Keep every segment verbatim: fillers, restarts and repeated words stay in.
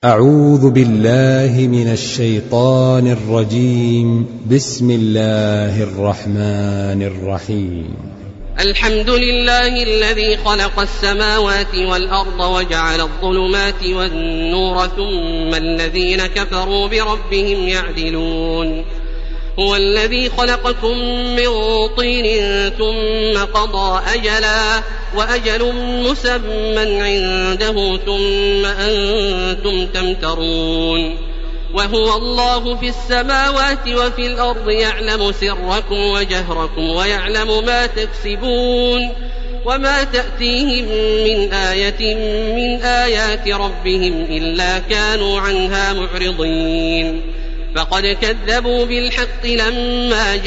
أعوذ بالله من الشيطان الرجيم. بسم الله الرحمن الرحيم. الحمد لله الذي خلق السماوات والأرض وجعل الظلمات والنور ثم الذين كفروا بربهم يعدلون. هو الذي خلقكم من طين ثم قضى أجلا وأجل مسمى عنده ثم أنتم تمترون. وهو الله في السماوات وفي الأرض يعلم سركم وجهركم ويعلم ما تكسبون وما تأتيهم من آية من آيات ربهم إلا كانوا عنها معرضين. فقد كذبوا بالحق لما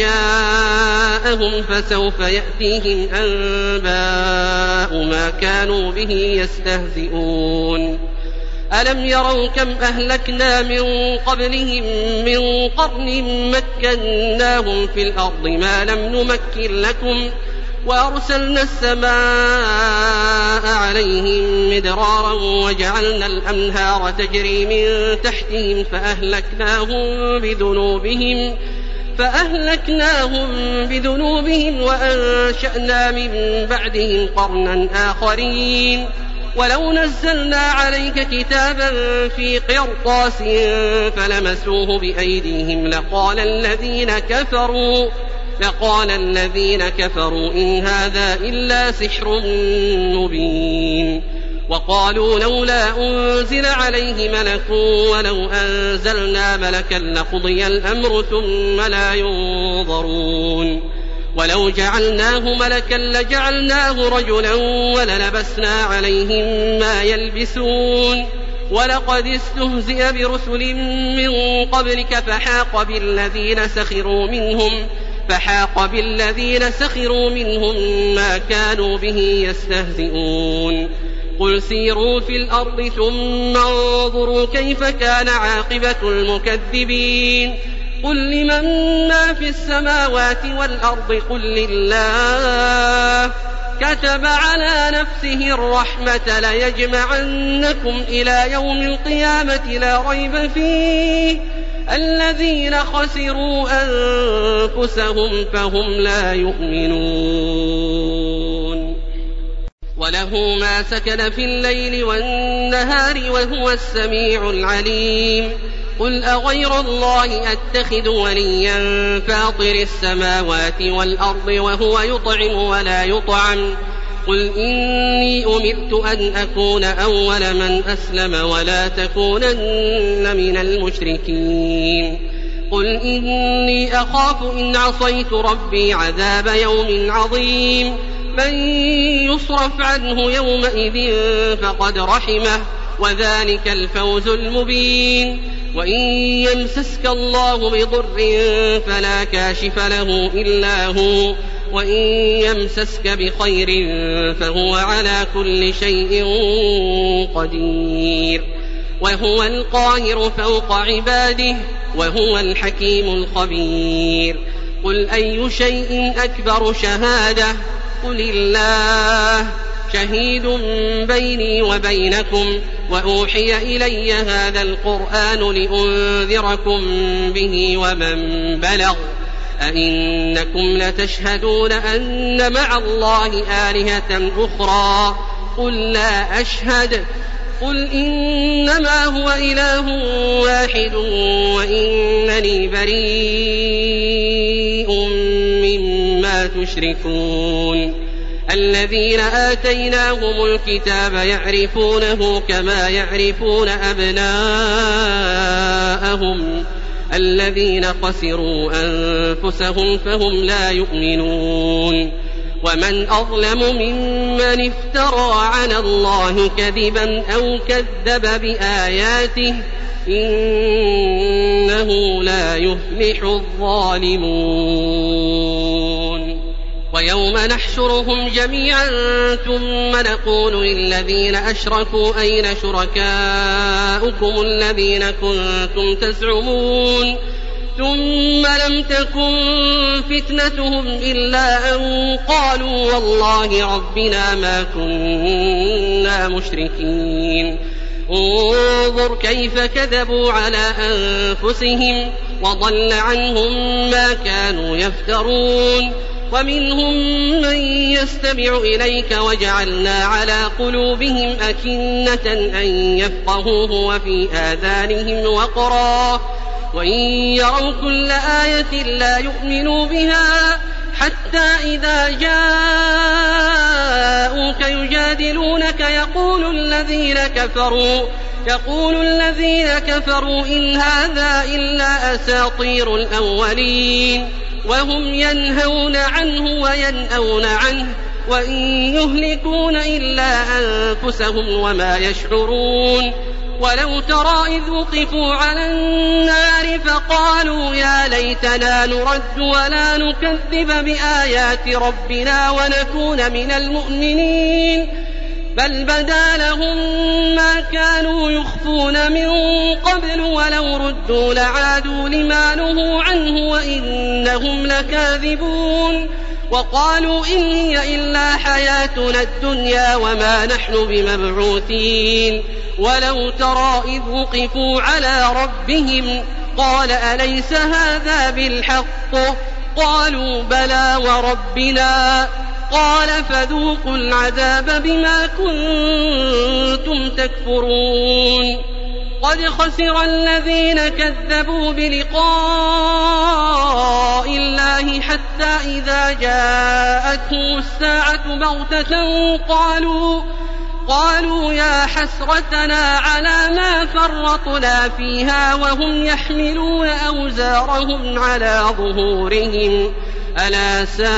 جاءهم فسوف يأتيهم أنباء ما كانوا به يستهزئون. ألم يروا كم أهلكنا من قبلهم من قرن مكناهم في الأرض ما لم نمكن لكم وأرسلنا السماء عليهم مدرارا وجعلنا الأنهار تجري من تحتهم فأهلكناهم بذنوبهم فأهلكناهم بذنوبهم وأنشأنا من بعدهم قرنا آخرين. ولو نزلنا عليك كتابا في قرطاس فلمسوه بأيديهم لقال الذين كفروا لقال الذين كفروا إن هذا إلا سحر مبين. وقالوا لولا أنزل عليه ملك ولو أنزلنا ملكا لقضي الأمر ثم لا ينظرون. ولو جعلناه ملكا لجعلناه رجلا وللبسنا عليهم ما يلبسون. ولقد استهزئ برسل من قبلك فحاق بالذين سخروا منهم فحاق بالذين سخروا منهم ما كانوا به يستهزئون. قل سيروا في الأرض ثم انظروا كيف كان عاقبة المكذبين. قل لمن ما في السماوات والأرض قل لله كتب على نفسه الرحمة ليجمعنكم إلى يوم القيامة لا ريب فيه الذين خسروا أنفسهم فهم لا يؤمنون. وله ما سكن في الليل والنهار وهو السميع العليم. قل أغير الله أتخذ وليا فاطر السماوات والأرض وهو يطعم ولا يطعم. قل إني أمرت أن أكون أول من أسلم ولا تكونن من المشركين. قل إني أخاف إن عصيت ربي عذاب يوم عظيم. من يصرف عنه يومئذ فقد رحمه وذلك الفوز المبين. وإن يمسسك الله بضر فلا كاشف له إلا هو وإن يمسسك بخير فهو على كل شيء قدير. وهو القاهر فوق عباده وهو الحكيم الخبير. قل أي شيء أكبر شهادة قل الله شهيد بيني وبينكم وأوحي إلي هذا القرآن لأنذركم به ومن بلغ. أئنكم لتشهدون أن مع الله آلهة أخرى قل لا أشهد. قل إنما هو إله واحد وإنني بريء مما تشركون. الذين آتيناهم الكتاب يعرفونه كما يعرفون أبناءهم الذين خسروا أنفسهم فهم لا يؤمنون. ومن أظلم ممن افترى على الله كذبا أو كذب بآياته إنه لا يفلح الظالمون. ويوم نحشرهم جميعا ثم نقول للذين أشركوا أين شركاؤكم الذين كنتم تزعمون ثم لم تكن فتنتهم إلا أن قالوا والله ربنا ما كنا مشركين انظر كيف كذبوا على أنفسهم وضل عنهم ما كانوا يفترون ومنهم من يستمع إليك وجعلنا على قلوبهم أكنة أن يفقهوه وفي آذانهم وقرا وإن يروا كل آية لا يؤمنوا بها حتى إذا جاءوك يجادلونك يقول الذين كفروا يقول الذين كفروا إن هذا إلا أساطير الأولين وهم ينهون عنه وينأون عنه وإن يهلكون إلا أنفسهم وما يشعرون ولو ترى إذ وقفوا على النار فقالوا يا ليتنا نرد ولا نكذب بآيات ربنا ونكون من المؤمنين بل بدا لهم ما كانوا يخفون من قبل ولو ردوا لعادوا لما نهوا عنه وإنهم لكاذبون وقالوا إن هي إلا حياتنا الدنيا وما نحن بمبعوثين ولو ترى إذ وقفوا على ربهم قال أليس هذا بالحق قالوا بلى وربنا قال فذوقوا العذاب بما كنتم تكفرون قد خسر الذين كذبوا بلقاء الله حتى إذا جاءتهم الساعة بغتة قالوا قالوا يا حسرتنا على ما فرطنا فيها وهم يحملون أوزارهم على ظهورهم ألا ساء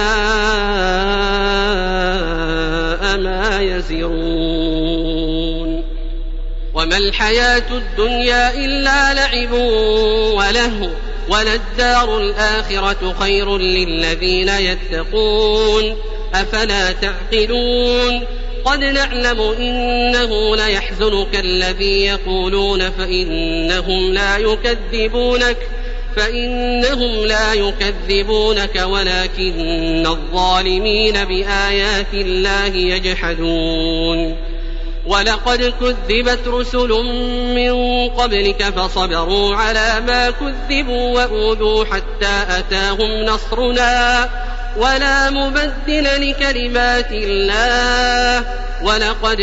ما يزرون وما الحياة الدنيا إلا لعب ولهو وللدار الآخرة خير للذين يتقون أفلا تعقلون قد نعلم إنه ليحزنك الذي يقولون فإنهم لا يكذبونك فإنهم لا يكذبونك ولكن الظالمين بآيات الله يجحدون ولقد كذبت رسل من قبلك فصبروا على ما كذبوا وأوذوا حتى أتاهم نصرنا ولا مبدل لكلمات الله ولقد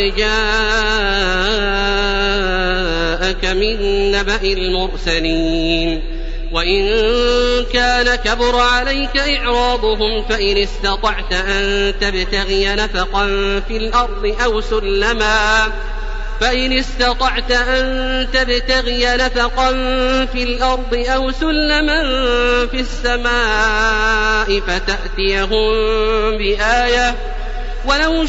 جاءك من نبأ المرسلين وإن كان كبر عليك إعراضهم فإن استطعت أن تبتغي نفقا في الأرض أو سلما فإن استطعت أن تبتغي نفقا في الأرض أو سلما في السماء فتأتيهم بآية ولو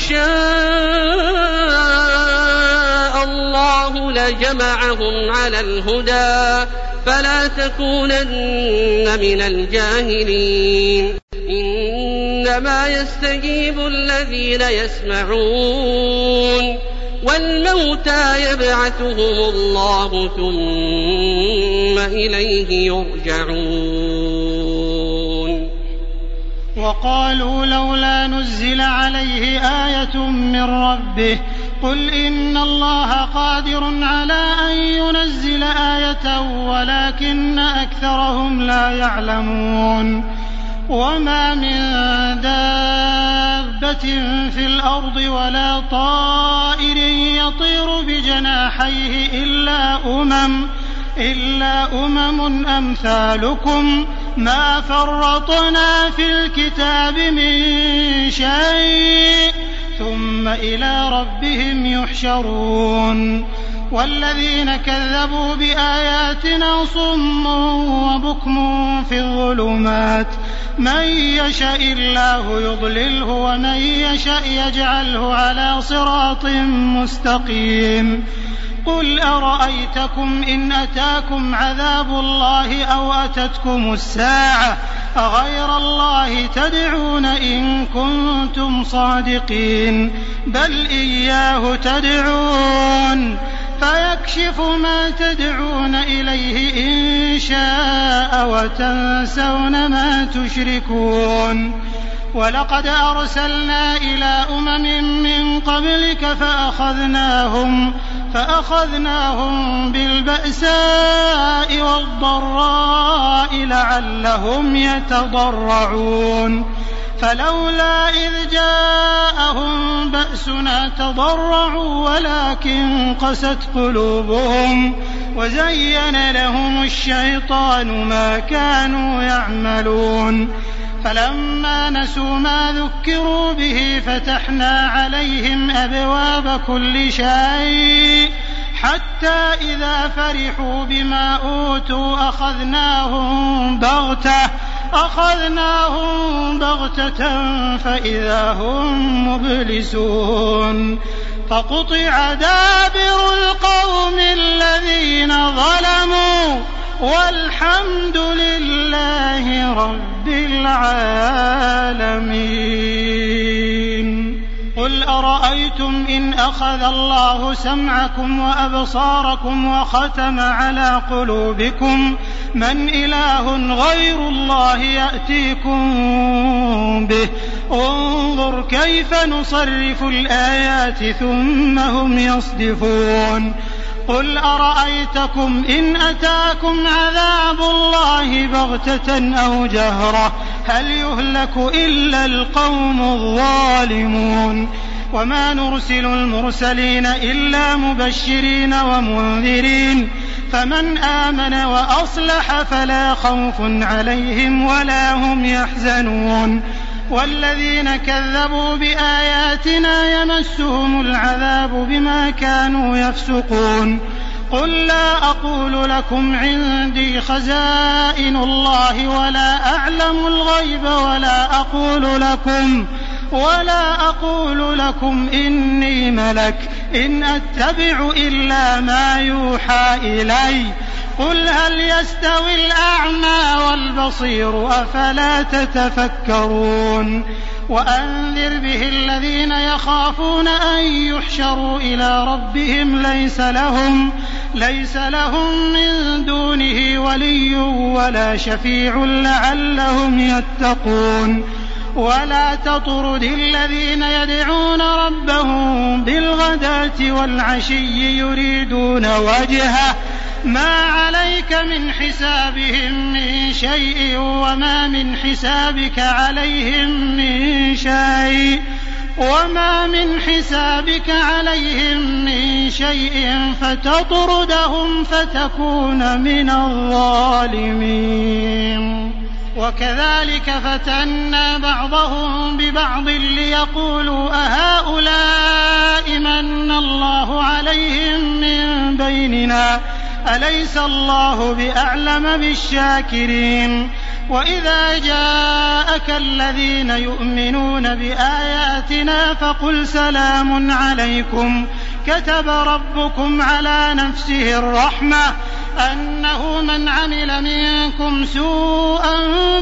شاء الله لجمعهم على الهدى فلا تكونن من الجاهلين إنما يستجيب الذين يسمعون والموتى يبعثهم الله ثم إليه يرجعون وقالوا لولا نزل عليه آية من ربه قل إن الله قادر على أن ينزل آية ولكن أكثرهم لا يعلمون وما من دابة في الأرض ولا طائر يطير بجناحيه إلا أمم إلا أمم أمثالكم ما فرطنا في الكتاب من شيء ثم إلى ربهم يحشرون والذين كذبوا بآياتنا صم وبكم في الظلمات من يشاء الله يضلله ومن يشاء يجعله على صراط مستقيم قل أرأيتكم إن أتاكم عذاب الله أو أتتكم الساعة أغير الله تدعون إن كنتم صادقين بل إياه تدعون فيكشف ما تدعون إليه إن شاء وتنسون ما تشركون ولقد أرسلنا إلى أمم من قبلك فأخذناهم فأخذناهم بالبأساء والضراء لعلهم يتضرعون فلولا إذ جاءهم بأسنا تضرعوا ولكن قست قلوبهم وزين لهم الشيطان ما كانوا يعملون فلما نسوا ما ذكروا به فتحنا عليهم أبواب كل شيء حتى إذا فرحوا بما أوتوا أخذناهم بغتة أخذناهم بغتة فإذا هم مبلسون فقطع دابر القوم الذين ظلموا والحمد لله رب العالمين. قل أرأيتم إن أخذ الله سمعكم وأبصاركم وختم على قلوبكم من إله غير الله يأتيكم به انظر كيف نصرف الآيات ثم هم يصدفون. قل أرأيتكم إن أتاكم عذاب الله بغتة أو جهرة هل يهلك إلا القوم الظالمون وما نرسل المرسلين إلا مبشرين ومنذرين فمن آمن وأصلح فلا خوف عليهم ولا هم يحزنون والذين كذبوا بآياتنا يمسهم العذاب بما كانوا يفسقون. قل لا أقول لكم عندي خزائن الله ولا أعلم الغيب ولا أقول لكم ولا أقول لكم إني ملك إن أتبع إلا ما يوحى إلي قل هل يستوي الأعمى والبصير أفلا تتفكرون. وأنذر به الذين يخافون أن يحشروا إلى ربهم ليس لهم ليس لهم من دونه ولي ولا شفيع لعلهم يتقون. ولا تطرد الذين يدعون ربهم بالغداة والعشي يريدون وجهه ما عليك من حسابهم من شيء وما من حسابك عليهم من شيء وما من حسابك عليهم من شيء فتطردهم فتكون من الظالمين. وكذلك فتنا بعضهم ببعض ليقولوا أهؤلاء من الله عليهم من بيننا أليس الله بأعلم بالشاكرين. وإذا جاءك الذين يؤمنون بآياتنا فقل سلام عليكم كتب ربكم على نفسه الرحمة أنه من عمل منكم سوءا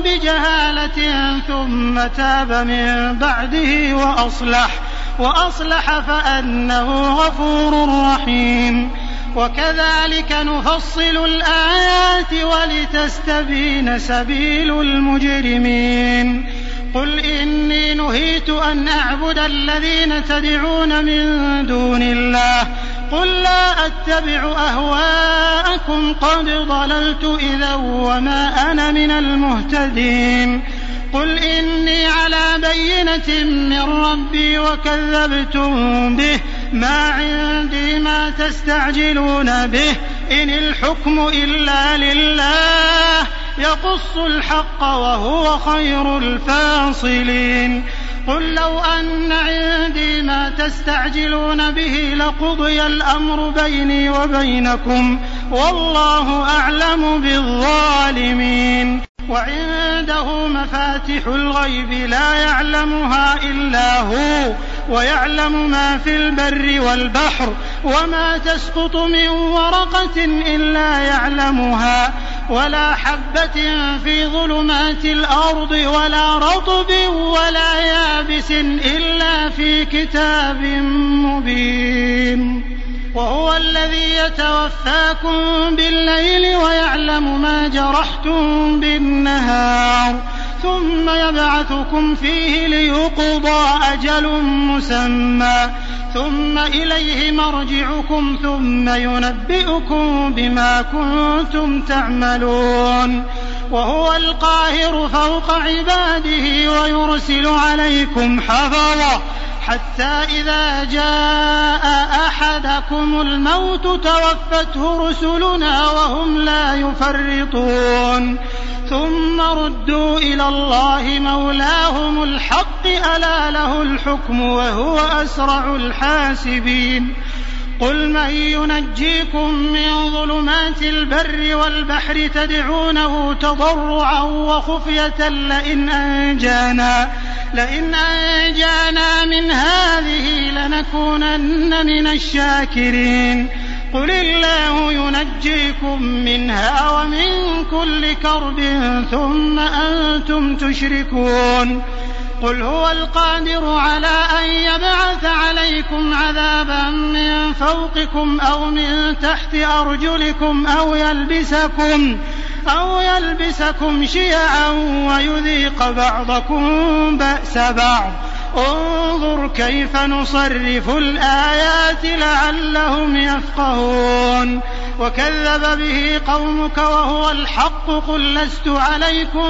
بجهالة ثم تاب من بعده وأصلح وأصلح فأنه غفور رحيم. وكذلك نفصل الآيات ولتستبين سبيل المجرمين. قل إني نهيت أن أعبد الذين تدعون من دون الله قل لا أتبع أهواءكم قد ضللت إذا وما أنا من المهتدين. قل إني على بينة من ربي وكذبتم به ما عندي ما تستعجلون به إن الحكم إلا لله يقص الحق وهو خير الفاصلين. قل لو أن عندي ما تستعجلون به لقضي الأمر بيني وبينكم والله أعلم بالظالمين. وعنده مفاتح الغيب لا يعلمها إلا هو ويعلم ما في البر والبحر وما تسقط من ورقة إلا يعلمها ولا حبة في ظلمات الأرض ولا رطب ولا يابس إلا في كتاب مبين. وهو الذي يتوفاكم بالليل ويعلم ما جرحتم بالنهار ثم يبعثكم فيه ليقضى أجل مسمى ثم إليه مرجعكم ثم ينبئكم بما كنتم تعملون وهو القاهر فوق عباده ويرسل عليكم حفظة حتى إذا جاء أحدكم الموت توفته رسلنا وهم لا يفرطون ثم ردوا إلى الله مولاهم الحق ألا له الحكم وهو أسرع الحاسبين قل من ينجيكم من ظلمات البر والبحر تدعونه تضرعا وخفية لئن أنجانا لئن أنجانا من هذه لنكونن من الشاكرين قل الله ينجيكم منها ومن كل كرب ثم أنتم تشركون قل هو القادر على أن يبعث عليكم عذابا من فوقكم أو من تحت أرجلكم أو يلبسكم أو يلبسكم شيعا ويذيق بعضكم بأس بعض انظر كيف نصرف الآيات لعلهم يفقهون وكذب به قومك وهو الحق قل لست عليكم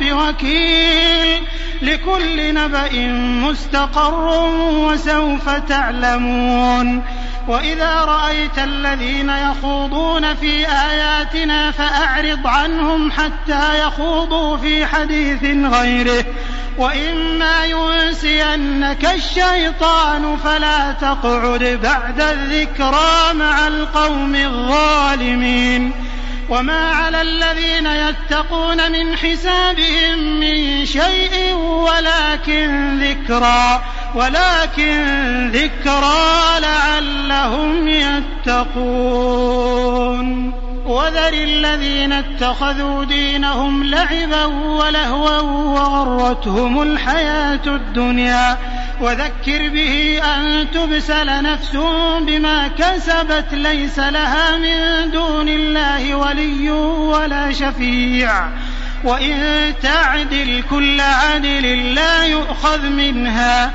بوكيل لكل نبأ مستقر وسوف تعلمون وإذا رأيت الذين يخوضون في آياتنا فأعرض عنهم حتى يخوضوا في حديث غيره وإما ينسينك الشيطان فلا تقعد بعد الذكرى مع القوم الظالمين وما على الذين يتقون من حسابهم من شيء ولكن ذكرى ولكن ذكرى لعلهم يتقون وذر الذين اتخذوا دينهم لعبا ولهوا وغرتهم الحياة الدنيا وذكر به أن تبسل نفس بما كسبت ليس لها من دون الله ولي ولا شفيع وإن تعدل كل عدل لا يؤخذ منها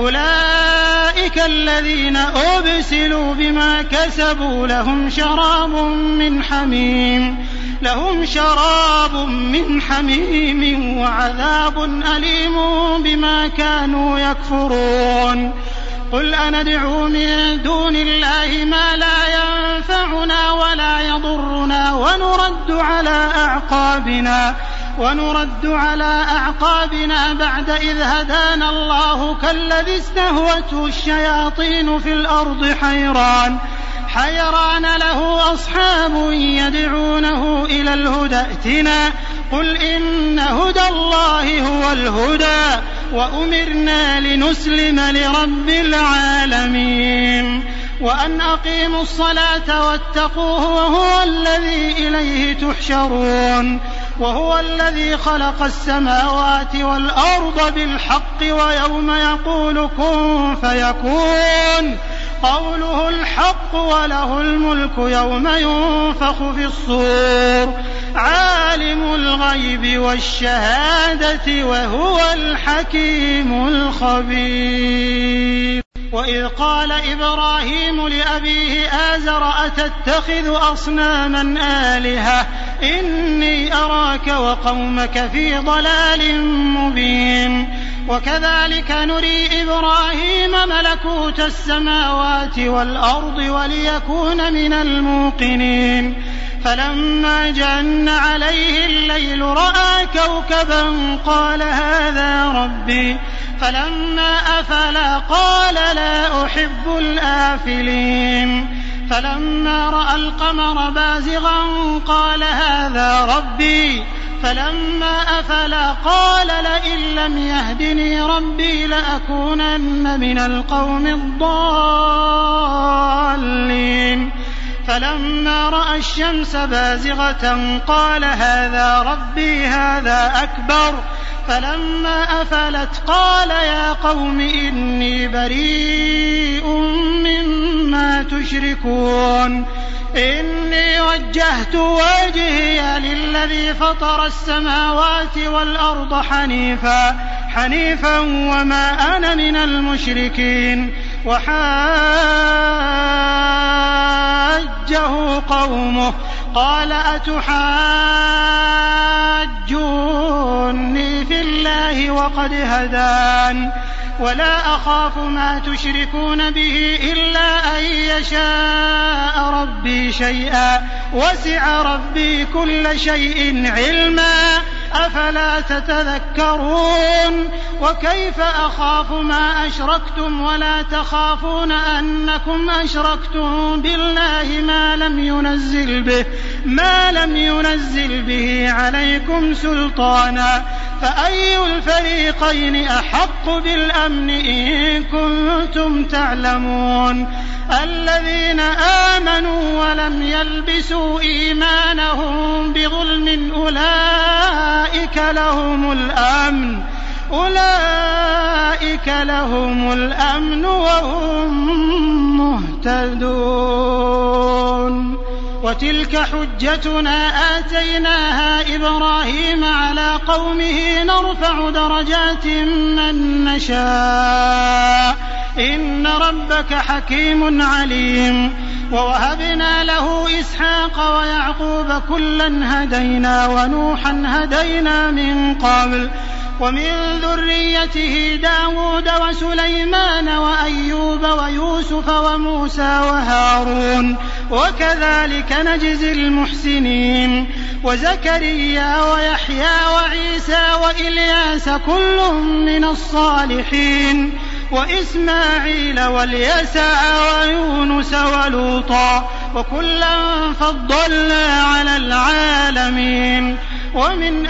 أولئك الذين أبسلوا بما كسبوا لهم شراب من حميم لهم شراب من حميم وعذاب أليم بما كانوا يكفرون قل أندعو من دون الله ما لا ينفعنا ولا يضرنا ونرد على أعقابنا ونرد على أعقابنا بعد إذ هدانا الله كالذي استهوته الشياطين في الأرض حيران حيران له أصحاب يدعونه إلى الهدى ائتنا قل إن هدى الله هو الهدى وأمرنا لنسلم لرب العالمين وأن أقيموا الصلاة واتقوه وهو الذي إليه تحشرون وهو الذي خلق السماوات والأرض بالحق ويوم يقول كن فيكون قوله الحق وله الملك يوم ينفخ في الصور عالم الغيب والشهادة وهو الحكيم الخبير وإذ قال إبراهيم لأبيه آزر أتتخذ أصناما آلهة إني أراك وقومك في ضلال مبين وكذلك نري إبراهيم ملكوت السماوات والأرض وليكون من الموقنين فلما جن عليه الليل رأى كوكبا قال هذا ربي فلما أفل قال لا أحب الآفلين فلما رأى القمر بازغا قال هذا ربي فلما أفل قال لئن لم يهدني ربي لأكونن من القوم الضالين فلما رأى الشمس بازغة قال هذا ربي هذا أكبر فلما أفلت قال يا قوم إني بريء مما تشركون إني وجهت وجهي للذي فطر السماوات والأرض حنيفا حنيفا وما أنا من المشركين وحاجه قومه قال أتحاجوني في الله وقد هدان ولا أخاف ما تشركون به إلا أن يشاء ربي شيئا وسع ربي كل شيء علما أفلا تتذكرون وكيف أخاف ما أشركتم ولا تخافون أنكم أشركتم بالله ما لم ينزل به ما لم ينزل به عليكم سلطانا فأي الفريقين أحق بالأمن إن كنتم تعلمون الذين آمنوا ولم يلبسوا إيمانهم بظلم أولئك لهم الأمن أولئك لهم الأمن وهم مهتدون وتلك حجتنا آتيناها إبراهيم على قومه نرفع درجات من نشاء إن ربك حكيم عليم ووهبنا له إسحاق ويعقوب كلا هدينا ونوحا هدينا من قبل ومن ذريته داود وسليمان وأيوب ويوسف وموسى وهارون وكذلك نجزي المحسنين وزكريا ويحيى وعيسى وإلياس كل من الصالحين وإسماعيل واليسع ويونس ولوطا وكلا فضلنا على العالمين ومن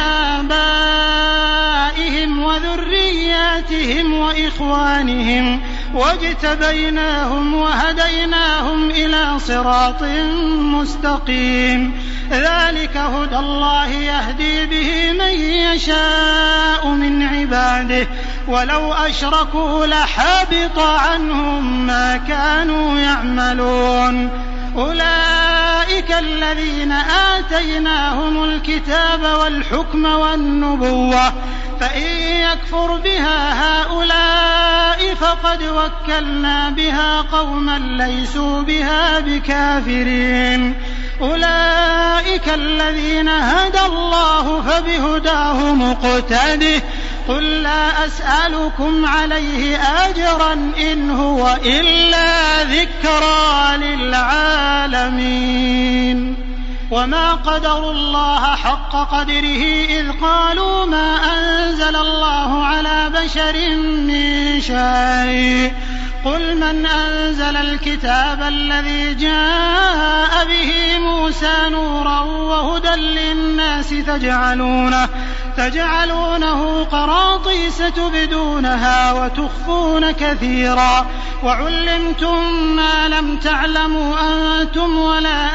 آبائهم وذرياتهم وإخوانهم واجتبيناهم وهديناهم إلى صراط مستقيم ذلك هدى الله يهدي به من يشاء من عباده ولو أشركوا لحبط عنهم ما كانوا يعملون أولئك الذين آتيناهم الكتاب والحكم والنبوة فإن يكفر بها هؤلاء فقد وكلنا بها قوما ليسوا بها بكافرين أولئك الذين هدى الله فبهداه مقتده قل لا أسألكم عليه أجرا إن هو إلا ذكرى للعالمين وما قدروا الله حق قدره إذ قالوا ما أنزل الله على بشر من شيء قل من أنزل الكتاب الذي جاء به موسى نورا وهدى للناس تجعلونه تجعلونه قراطيس تبدونها وتخفون كثيرا وعلمتم ما لم تعلموا أنتم ولا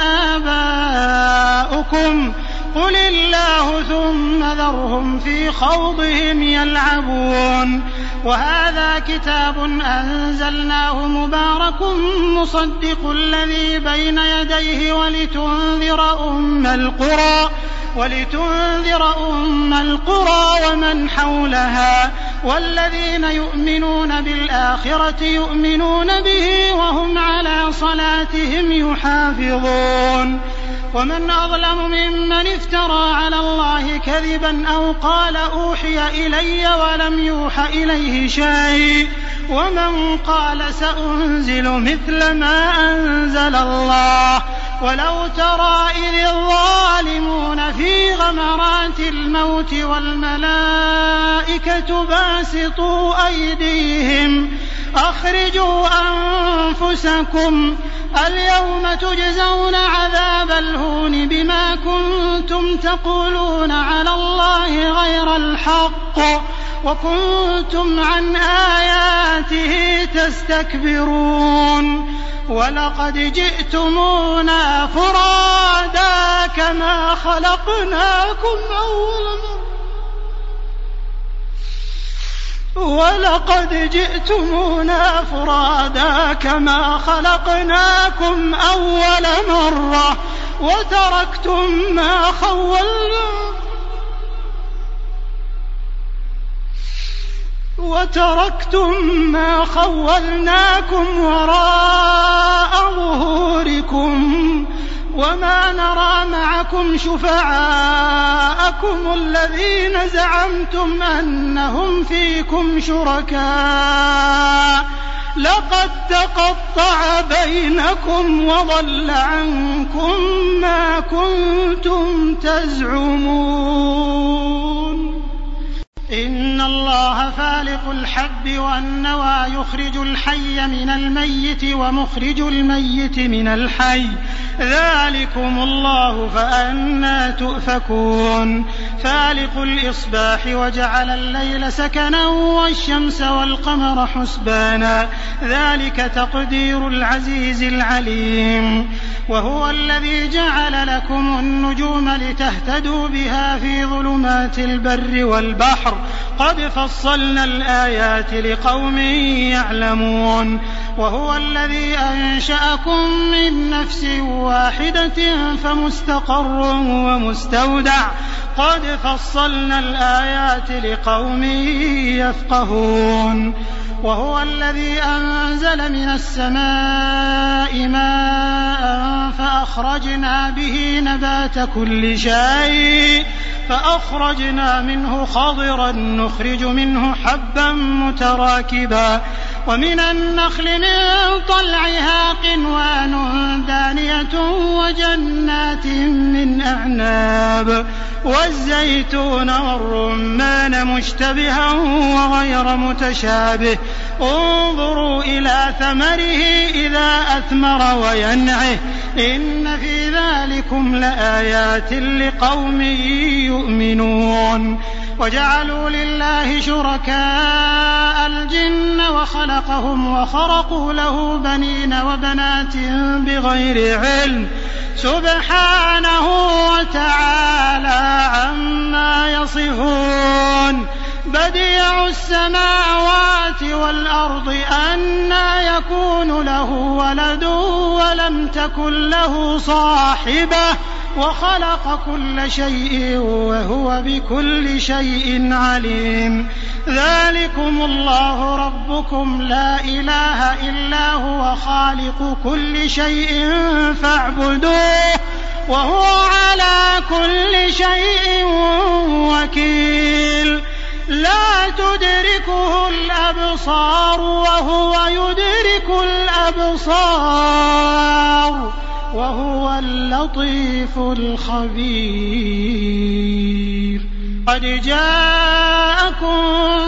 آباؤكم قل الله ثم ذرهم في خوضهم يلعبون وهذا كتاب أنزلناه مبارك مصدق الذي بين يديه ولتنذر أم القرى ولتنذر أم القرى ومن حولها والذين يؤمنون بالآخرة يؤمنون به وهم على صلاتهم يحافظون ومن أظلم ممن افترى على الله كذبا أو قال أوحي إلي ولم يوح إليه شيء ومن قال سأنزل مثل ما أنزل الله ولو ترى إذ الظالمون في غمرات الموت والملائكة باسطوا أيديهم أخرجوا أنفسكم اليوم تجزون عذاب الهون بما كنتم تقولون على الله غير الحق وكنتم عن آياته تستكبرون ولقد جئتمونا فرادا كما خلقناكم أول مرة ولقد جئتمونا فرادا كما خلقناكم أول مرة وتركتم ما خولناكم وتركتم ما خولناكم وراء ظهوركم وما نرى معكم شفعاءكم الذين زعمتم أنهم فيكم شركاء لقد تقطع بينكم وضل عنكم ما كنتم تزعمون إن الله فالق الحب والنوى يخرج الحي من الميت ومخرج الميت من الحي ذلكم الله فأنى تؤفكون فالق الإصباح وجعل الليل سكنا والشمس والقمر حسبانا ذلك تقدير العزيز العليم وهو الذي جعل لكم النجوم لتهتدوا بها في ظلمات البر والبحر قد فصلنا الآيات لقوم يعلمون وهو الذي أنشأكم من نفس واحدة فمستقر ومستودع قد فصلنا الآيات لقوم يفقهون وهو الذي أنزل من السماء ماء فأخرجنا به نبات كل شيء فأخرجنا منه خضرا نخرج منه حبا متراكبا ومن النخل من طلعها قنوان دانية وجنات من أعناب والزيتون والرمان مشتبها وغير متشابه انظروا إلى ثمره إذا أثمر وينعه إن في ذلكم لآيات لقوم يؤمنون وجعلوا لله شركاء الجن وخلقهم وخرقوا له بنين وبنات بغير علم سبحانه وتعالى عما يصفون بديع السماوات والأرض أنى يكون له ولد ولم تكن له صاحبة وخلق كل شيء وهو بكل شيء عليم ذلكم الله ربكم لا إله إلا هو خالق كل شيء فاعبدوه وهو على كل شيء وكيل لا تدركه الأبصار وهو يدرك الأبصار وهو اللطيف الخبير قد جاءكم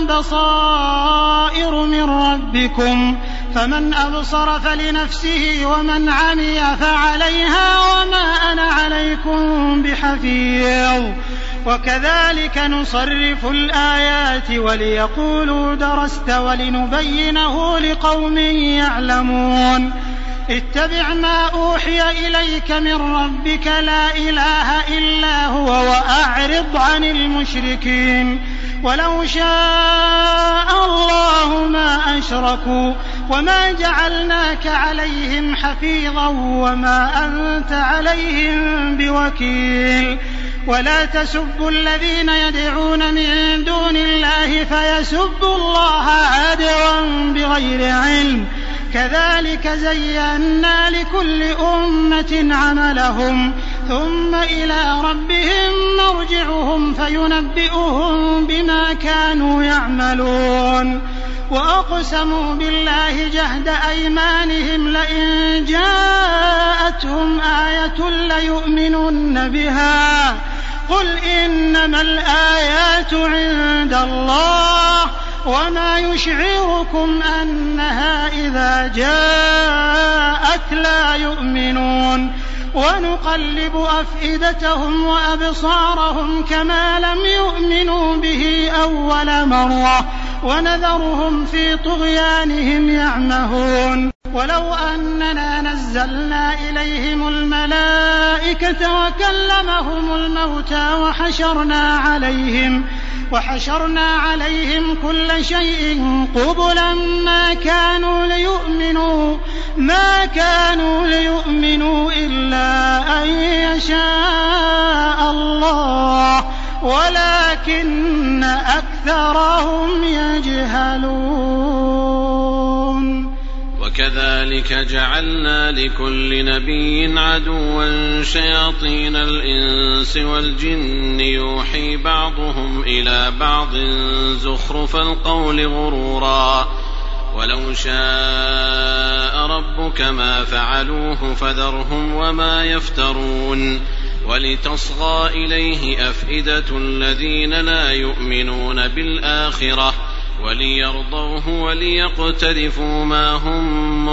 بصائر من ربكم فمن أبصر فلنفسه ومن عمي فعليها وما أنا عليكم بحفيظ وكذلك نصرف الآيات وليقولوا درست ولنبينه لقوم يعلمون اتبع ما أوحي إليك من ربك لا إله إلا هو وأعرض عن المشركين ولو شاء الله ما أشركوا وما جعلناك عليهم حفيظا وما أنت عليهم بوكيل ولا تسبوا الذين يدعون من دون الله فيسبوا الله عدوا بغير علم كذلك زينا لكل أمة عملهم ثم إلى ربهم مرجعهم فينبئهم بما كانوا يعملون وأقسموا بالله جهد أيمانهم لئن جاءتهم آية ليؤمنن بها قل إنما الآيات عند الله وما يشعركم أنها إذا جاءت لا يؤمنون ونقلب أفئدتهم وأبصارهم كما لم يؤمنوا به أول مرة ونذرهم في طغيانهم يعمهون ولو أننا نزلنا إليهم الملائكة وكلمهم الموتى وحشرنا عليهم وحشرنا عليهم كل شيء قبلا ما كانوا ليؤمنوا ما كانوا ليؤمنوا إلا أن يشاء الله ولكن أكثرهم يجهلون. وكذلك جعلنا لكل نبي عدوا شياطين الإنس والجن يوحي بعضهم إلى بعض زخرف القول غرورا ولو شاء ربك ما فعلوه فذرهم وما يفترون ولتصغى إليه أفئدة الذين لا يؤمنون بالآخرة وليرضوه وليقترفوا ما هم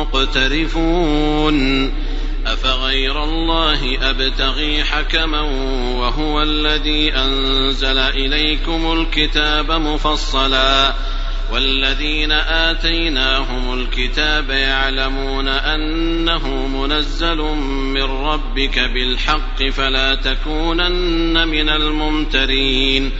مقترفون أفغير الله أبتغي حكما وهو الذي أنزل إليكم الكتاب مفصلا والذين آتيناهم الكتاب يعلمون أنه منزل من ربك بالحق فلا تكونن من الممترين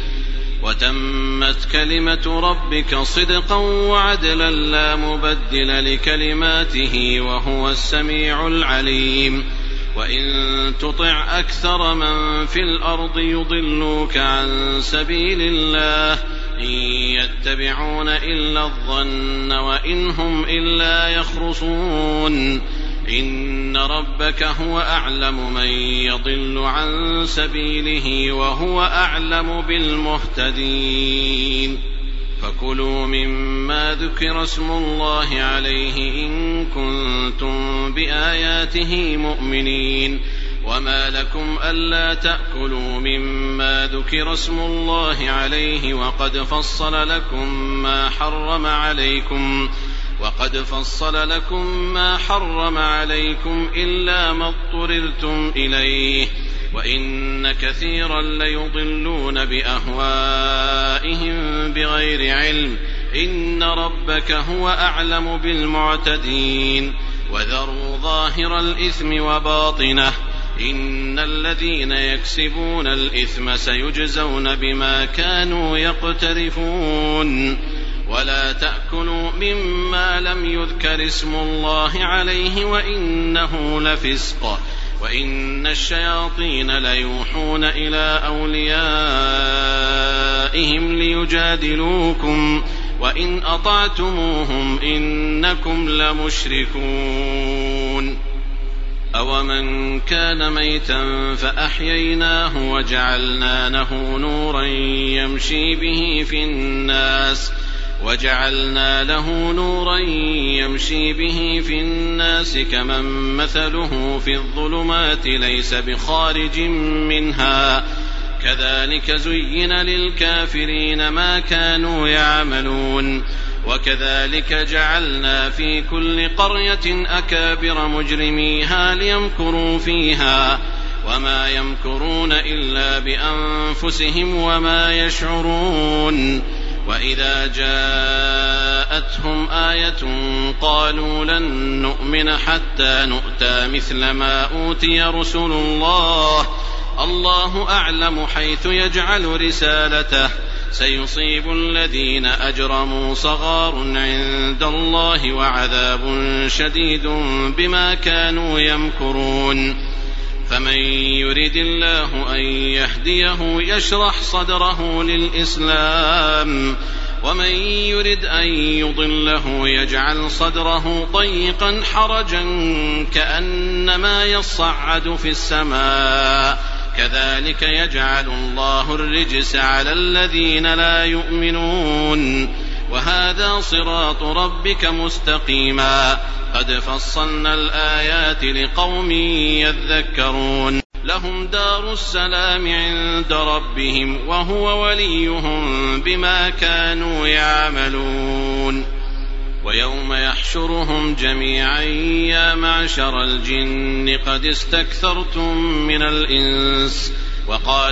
وتمت كلمة ربك صدقا وعدلا لا مبدل لكلماته وهو السميع العليم وإن تطع أكثر من في الأرض يضلوك عن سبيل الله إن يتبعون إلا الظن وإن هم إلا يخرصون إن ربك هو أعلم من يضل عن سبيله وهو أعلم بالمهتدين فكلوا مما ذكر اسم الله عليه إن كنتم بآياته مؤمنين وما لكم ألا تأكلوا مما ذكر اسم الله عليه وقد فصل لكم ما حرم عليكم وقد فصل لكم ما حرم عليكم إلا ما اضطررتم إليه وإن كثيرا ليضلون بأهوائهم بغير علم إن ربك هو أعلم بالمعتدين وذروا ظاهر الإثم وباطنه إن الذين يكسبون الإثم سيجزون بما كانوا يقترفون ولا تأكلوا مما لم يذكر اسم الله عليه وإنه لفسق وإن الشياطين ليوحون إلى أوليائهم ليجادلوكم وإن أطعتموهم إنكم لمشركون أومن كان ميتا فأحييناه وجعلنا له نورا يمشي به في الناس وجعلنا له نورا يمشي به في الناس كمن مثله في الظلمات ليس بخارج منها كذلك زين للكافرين ما كانوا يعملون وكذلك جعلنا في كل قرية أكابر مجرميها ليمكروا فيها وما يمكرون إلا بأنفسهم وما يشعرون وإذا جاءتهم آية قالوا لن نؤمن حتى نؤتى مثل ما أوتي رسل الله الله أعلم حيث يجعل رسالته سيصيب الذين أجرموا صغار عند الله وعذاب شديد بما كانوا يمكرون فمن يرد الله أن يهديه يشرح صدره للإسلام ومن يرد أن يضله يجعل صدره ضيقا حرجا كأنما يصعد في السماء كذلك يجعل الله الرجس على الذين لا يؤمنون وهذا صراط ربك مستقيما قد فصلنا الآيات لقوم يذكرون لهم دار السلام عند ربهم وهو وليهم بما كانوا يعملون ويوم يحشرهم جميعا يا معشر الجن قد استكثرتم من الإنس وقال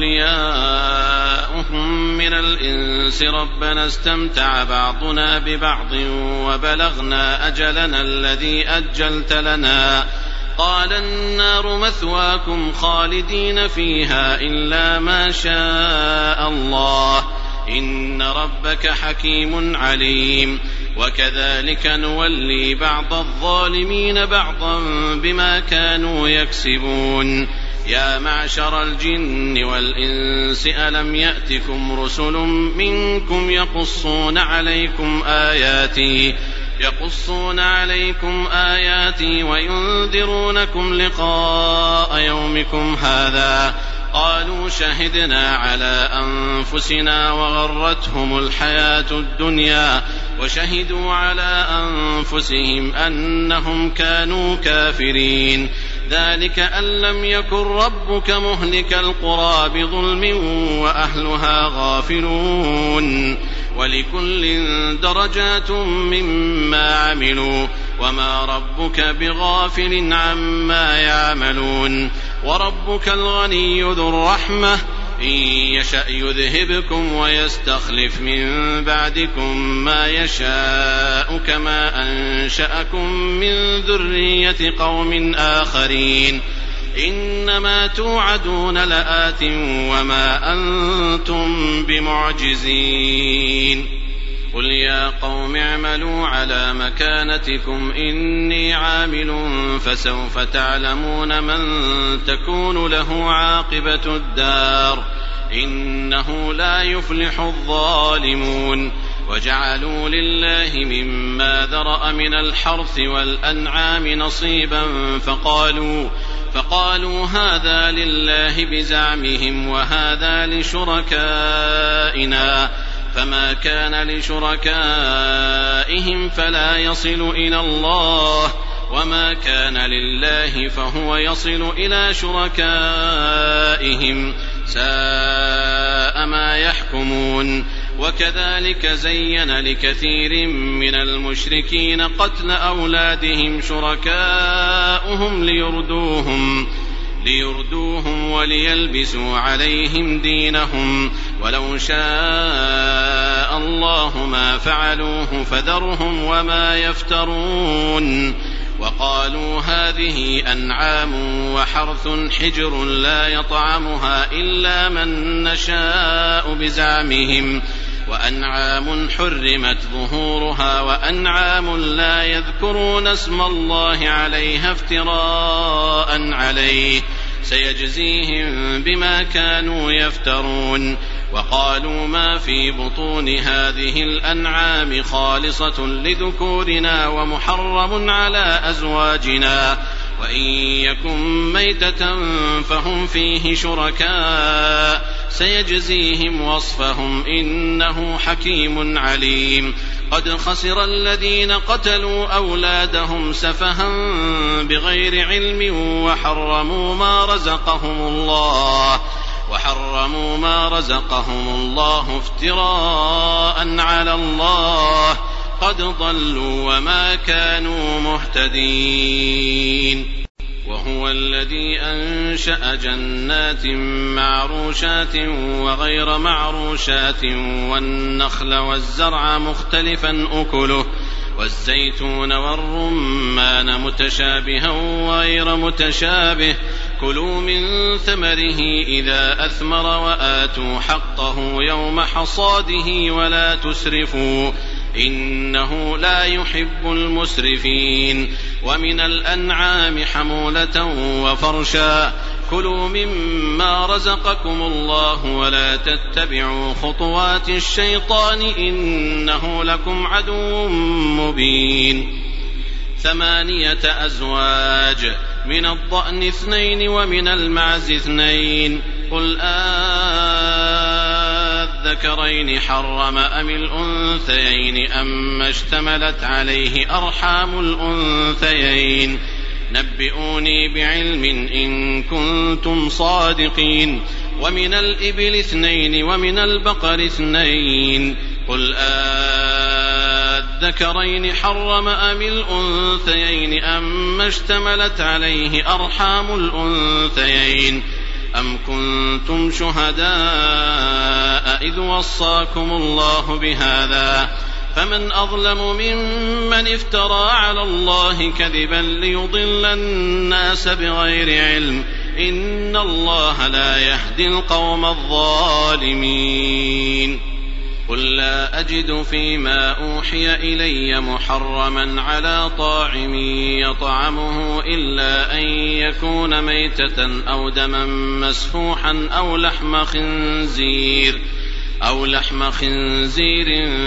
أولياؤهم من الإنس ربنا استمتع بعضنا ببعض وبلغنا أجلنا الذي أجلت لنا قال النار مثواكم خالدين فيها إلا ما شاء الله إن ربك حكيم عليم وكذلك نولي بعض الظالمين بعضا بما كانوا يكسبون يا معشر الجن والإنس ألم يأتكم رسل منكم يقصون عليكم آياتي يقصون عليكم آياتي وينذرونكم لقاء يومكم هذا قالوا شهدنا على أنفسنا وغرتهم الحياة الدنيا وشهدوا على أنفسهم أنهم كانوا كافرين ذلك أن لم يكن ربك مهلك القرى بظلم وأهلها غافلون ولكل درجات مما عملوا وما ربك بغافل عما يعملون وربك الغني ذو الرحمة إن يشأ يذهبكم ويستخلف من بعدكم ما يشاء كما أنشأكم من ذرية قوم آخرين إنما توعدون لآت وما أنتم بمعجزين قل يا قوم اعملوا على مكانتكم إني عامل فسوف تعلمون من تكون له عاقبة الدار إنه لا يفلح الظالمون وجعلوا لله مما ذرأ من الحرث والأنعام نصيبا فقالوا فقالوا هذا لله بزعمهم وهذا لشركائنا فما كان لشركائهم فلا يصل إلى الله وما كان لله فهو يصل إلى شركائهم ساء ما يحكمون وكذلك زين لكثير من المشركين قتل أولادهم شركاؤهم ليردوهم ليردوهم وليلبسوا عليهم دينهم ولو شاء الله ما فعلوه فذرهم وما يفترون وقالوا هذه أنعام وحرث حجر لا يطعمها إلا من نشاء بزعمهم وأنعام حرمت ظهورها وأنعام لا يذكرون اسم الله عليها افتراء عليه سيجزيهم بما كانوا يفترون وقالوا ما في بطون هذه الأنعام خالصة لذكورنا ومحرم على أزواجنا وإن يكن ميتة فهم فيه شركاء سيجزيهم وصفهم إنه حكيم عليم قد خسر الذين قتلوا أولادهم سفها بغير علم وحرموا ما رزقهم الله وحرموا ما رزقهم الله افتراء على الله قد ضلوا وما كانوا مهتدين وهو الذي أنشأ جنات معروشات وغير معروشات والنخل والزرع مختلفا أكله والزيتون والرمان متشابها وغير متشابه كلوا من ثمره إذا أثمر وآتوا حقه يوم حصاده ولا تسرفوا إنه لا يحب المسرفين ومن الأنعام حمولة وفرشا كلوا مما رزقكم الله ولا تتبعوا خطوات الشيطان إنه لكم عدو مبين ثمانية أزواج من الضأن اثنين ومن المعز اثنين قل آذكرين حرم أم الأنثيين أما اشتملت عليه أرحام الأنثيين نبئوني بعلم إن كنتم صادقين ومن الإبل اثنين ومن البقر اثنين قل آذكرين حرم أم الأنثيين أما اشتملت عليه أرحام الأنثيين أم كنتم شهداء إذ وصاكم الله بهذا فمن أظلم ممن افترى على الله كذبا ليضل الناس بغير علم إن الله لا يهدي القوم الظالمين قل لا أجد فيما أوحي إلي محرما على طاعم يطعمه إلا أن يكون ميتة أو دما مسفوحا أو لحم خنزير أو لحم خنزير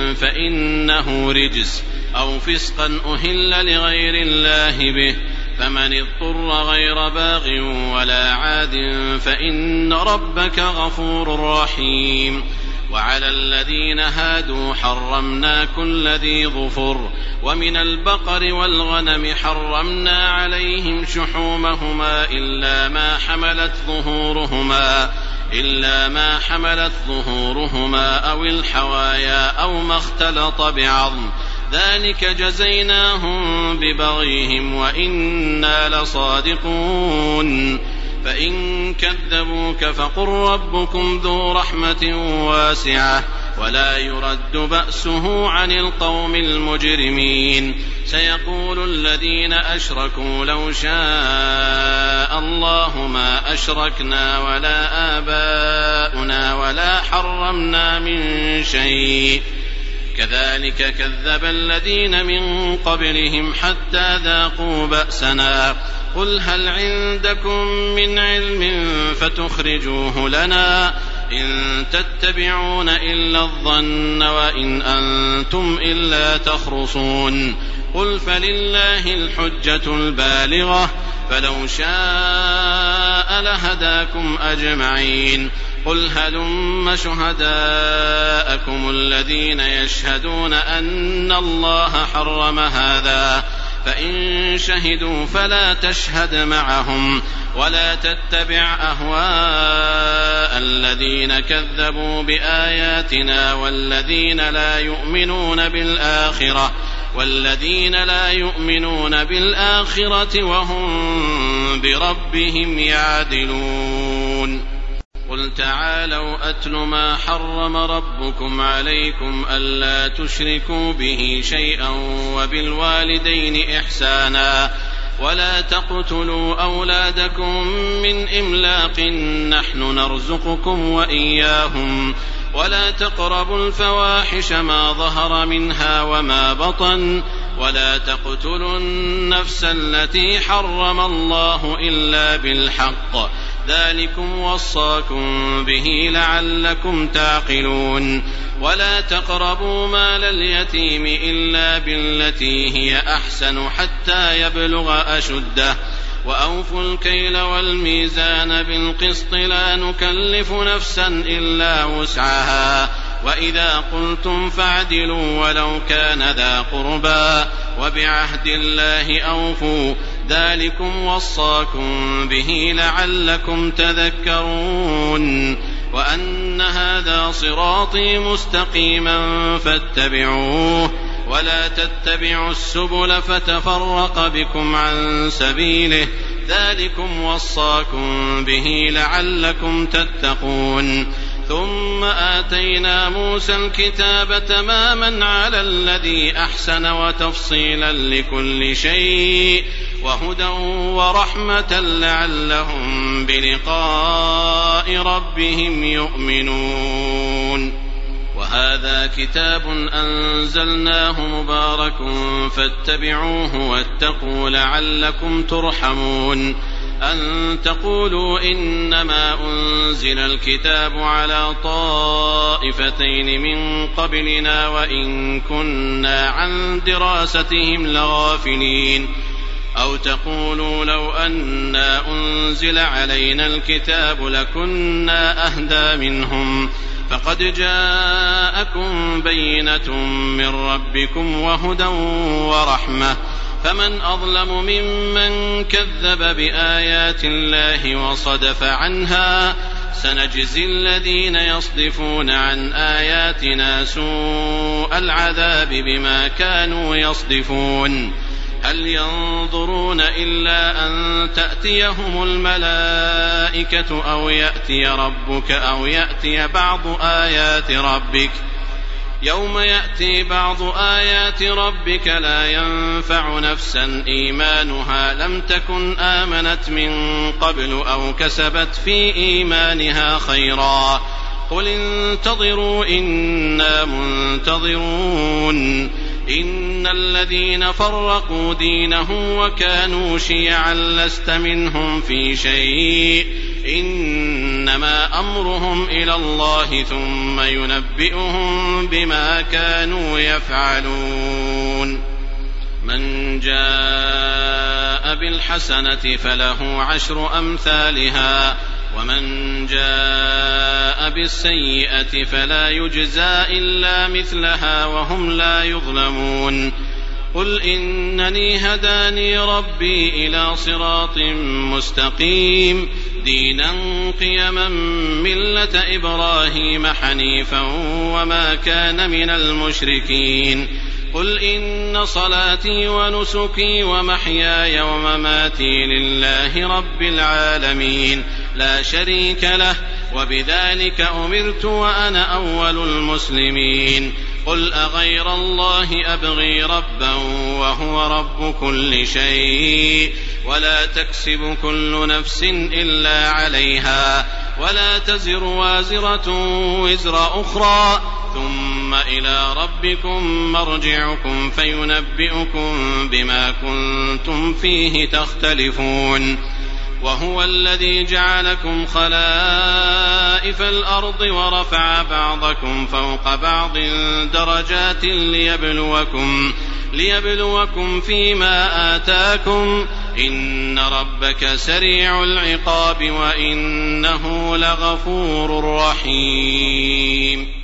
فإنه رجس أو فسقا أهل لغير الله به، فمن اضطر غير باغ ولا عاد فإن ربك غفور رحيم. وعلى الذين هادوا حرمنا كل ذي ظفر، ومن البقر والغنم حرمنا عليهم شحومهما إلا ما حملت ظهورهما إلا ما حملت ظهورهما أو الحوايا أو ما اختلط بعظم، ذلك جزيناهم ببغيهم وإنا لصادقون. فإن كذبوك فقل ربكم ذو رحمة واسعة ولا يرد بأسه عن القوم المجرمين. سيقول الذين أشركوا لو شاء الله ما أشركنا ولا آباؤنا ولا حرمنا من شيء، كذلك كذب الذين من قبلهم حتى ذاقوا بأسنا. قل هل عندكم من علم فتخرجوه لنا؟ إن تتبعون إلا الظن وإن أنتم إلا تخرصون. قل فلله الحجة البالغة فلو شاء لهداكم أجمعين. قل هلم شهداءكم الذين يشهدون أن الله حرم هذا، فإن شهدوا فلا تشهد معهم ولا تتبع أهواء الذين كذبوا بآياتنا والذين لا يؤمنون بالآخرة والذين لا يؤمنون بالآخرة وهم بربهم يعدلون. قل تعالوا أتل ما حرم ربكم عليكم ألا تشركوا به شيئا وبالوالدين إحسانا ولا تقتلوا أولادكم من إملاق نحن نرزقكم وإياهم ولا تقربوا الفواحش ما ظهر منها وما بطن ولا تقتلوا النفس التي حرم الله إلا بالحق، ذلكم وصاكم به لعلكم تعقلون. ولا تقربوا مال اليتيم إلا بالتي هي أحسن حتى يبلغ أشده، وأوفوا الكيل والميزان بالقسط لا نكلف نفسا إلا وسعها، وإذا قلتم فاعدلوا ولو كان ذا قربى، وبعهد الله أوفوا، ذلكم وصاكم به لعلكم تذكرون. وأن هذا صراطي مستقيما فاتبعوه ولا تتبعوا السبل فتفرق بكم عن سبيله، ذلكم وصاكم به لعلكم تتقون. ثم آتينا موسى الكتاب تماما على الذي أحسن وتفصيلا لكل شيء وهدى ورحمة لعلهم بلقاء ربهم يؤمنون. وهذا كتاب أنزلناه مبارك فاتبعوه واتقوا لعلكم ترحمون. أن تقولوا إنما أنزل الكتاب على طائفتين من قبلنا وإن كنا عن دراستهم لغافلين، أو تقولوا لو أنا أنزل علينا الكتاب لكنا أهدى منهم، فقد جاءكم بينة من ربكم وهدى ورحمة، فمن أظلم ممن كذب بآيات الله وصدف عنها. سنجزي الذين يصدفون عن آياتنا سوء العذاب بما كانوا يصدفون. هل ينظرون إلا أن تأتيهم الملائكة أو يأتي ربك أو يأتي بعض آيات ربك؟ يوم يأتي بعض آيات ربك لا ينفع نفسا إيمانها لم تكن آمنت من قبل أو كسبت في إيمانها خيرا، قل انتظروا إنا منتظرون إن الذين فرقوا دينهم وكانوا شيعا لست منهم في شيء إنما أمرهم إلى الله ثم ينبئهم بما كانوا يفعلون من جاء بالحسنة فله عشر أمثالها ومن جاء بالسيئة فلا يجزى إلا مثلها وهم لا يظلمون قل إنني هداني ربي إلى صراط مستقيم دينا قيما ملة إبراهيم حنيفا وما كان من المشركين قل إن صلاتي ونسكي ومحياي ومماتي لله رب العالمين لا شريك له وبذلك أمرت وأنا أول المسلمين قل أغير الله أبغي ربا وهو رب كل شيء ولا تكسب كل نفس إلا عليها ولا تزر وازرة وزر أخرى ثم إلى ربكم مرجعكم فينبئكم بما كنتم فيه تختلفون وهو الذي جعلكم خلائف الأرض ورفع بعضكم فوق بعض درجات ليبلوكم, ليبلوكم فيما آتاكم إن ربك سريع العقاب وإنه لغفور رحيم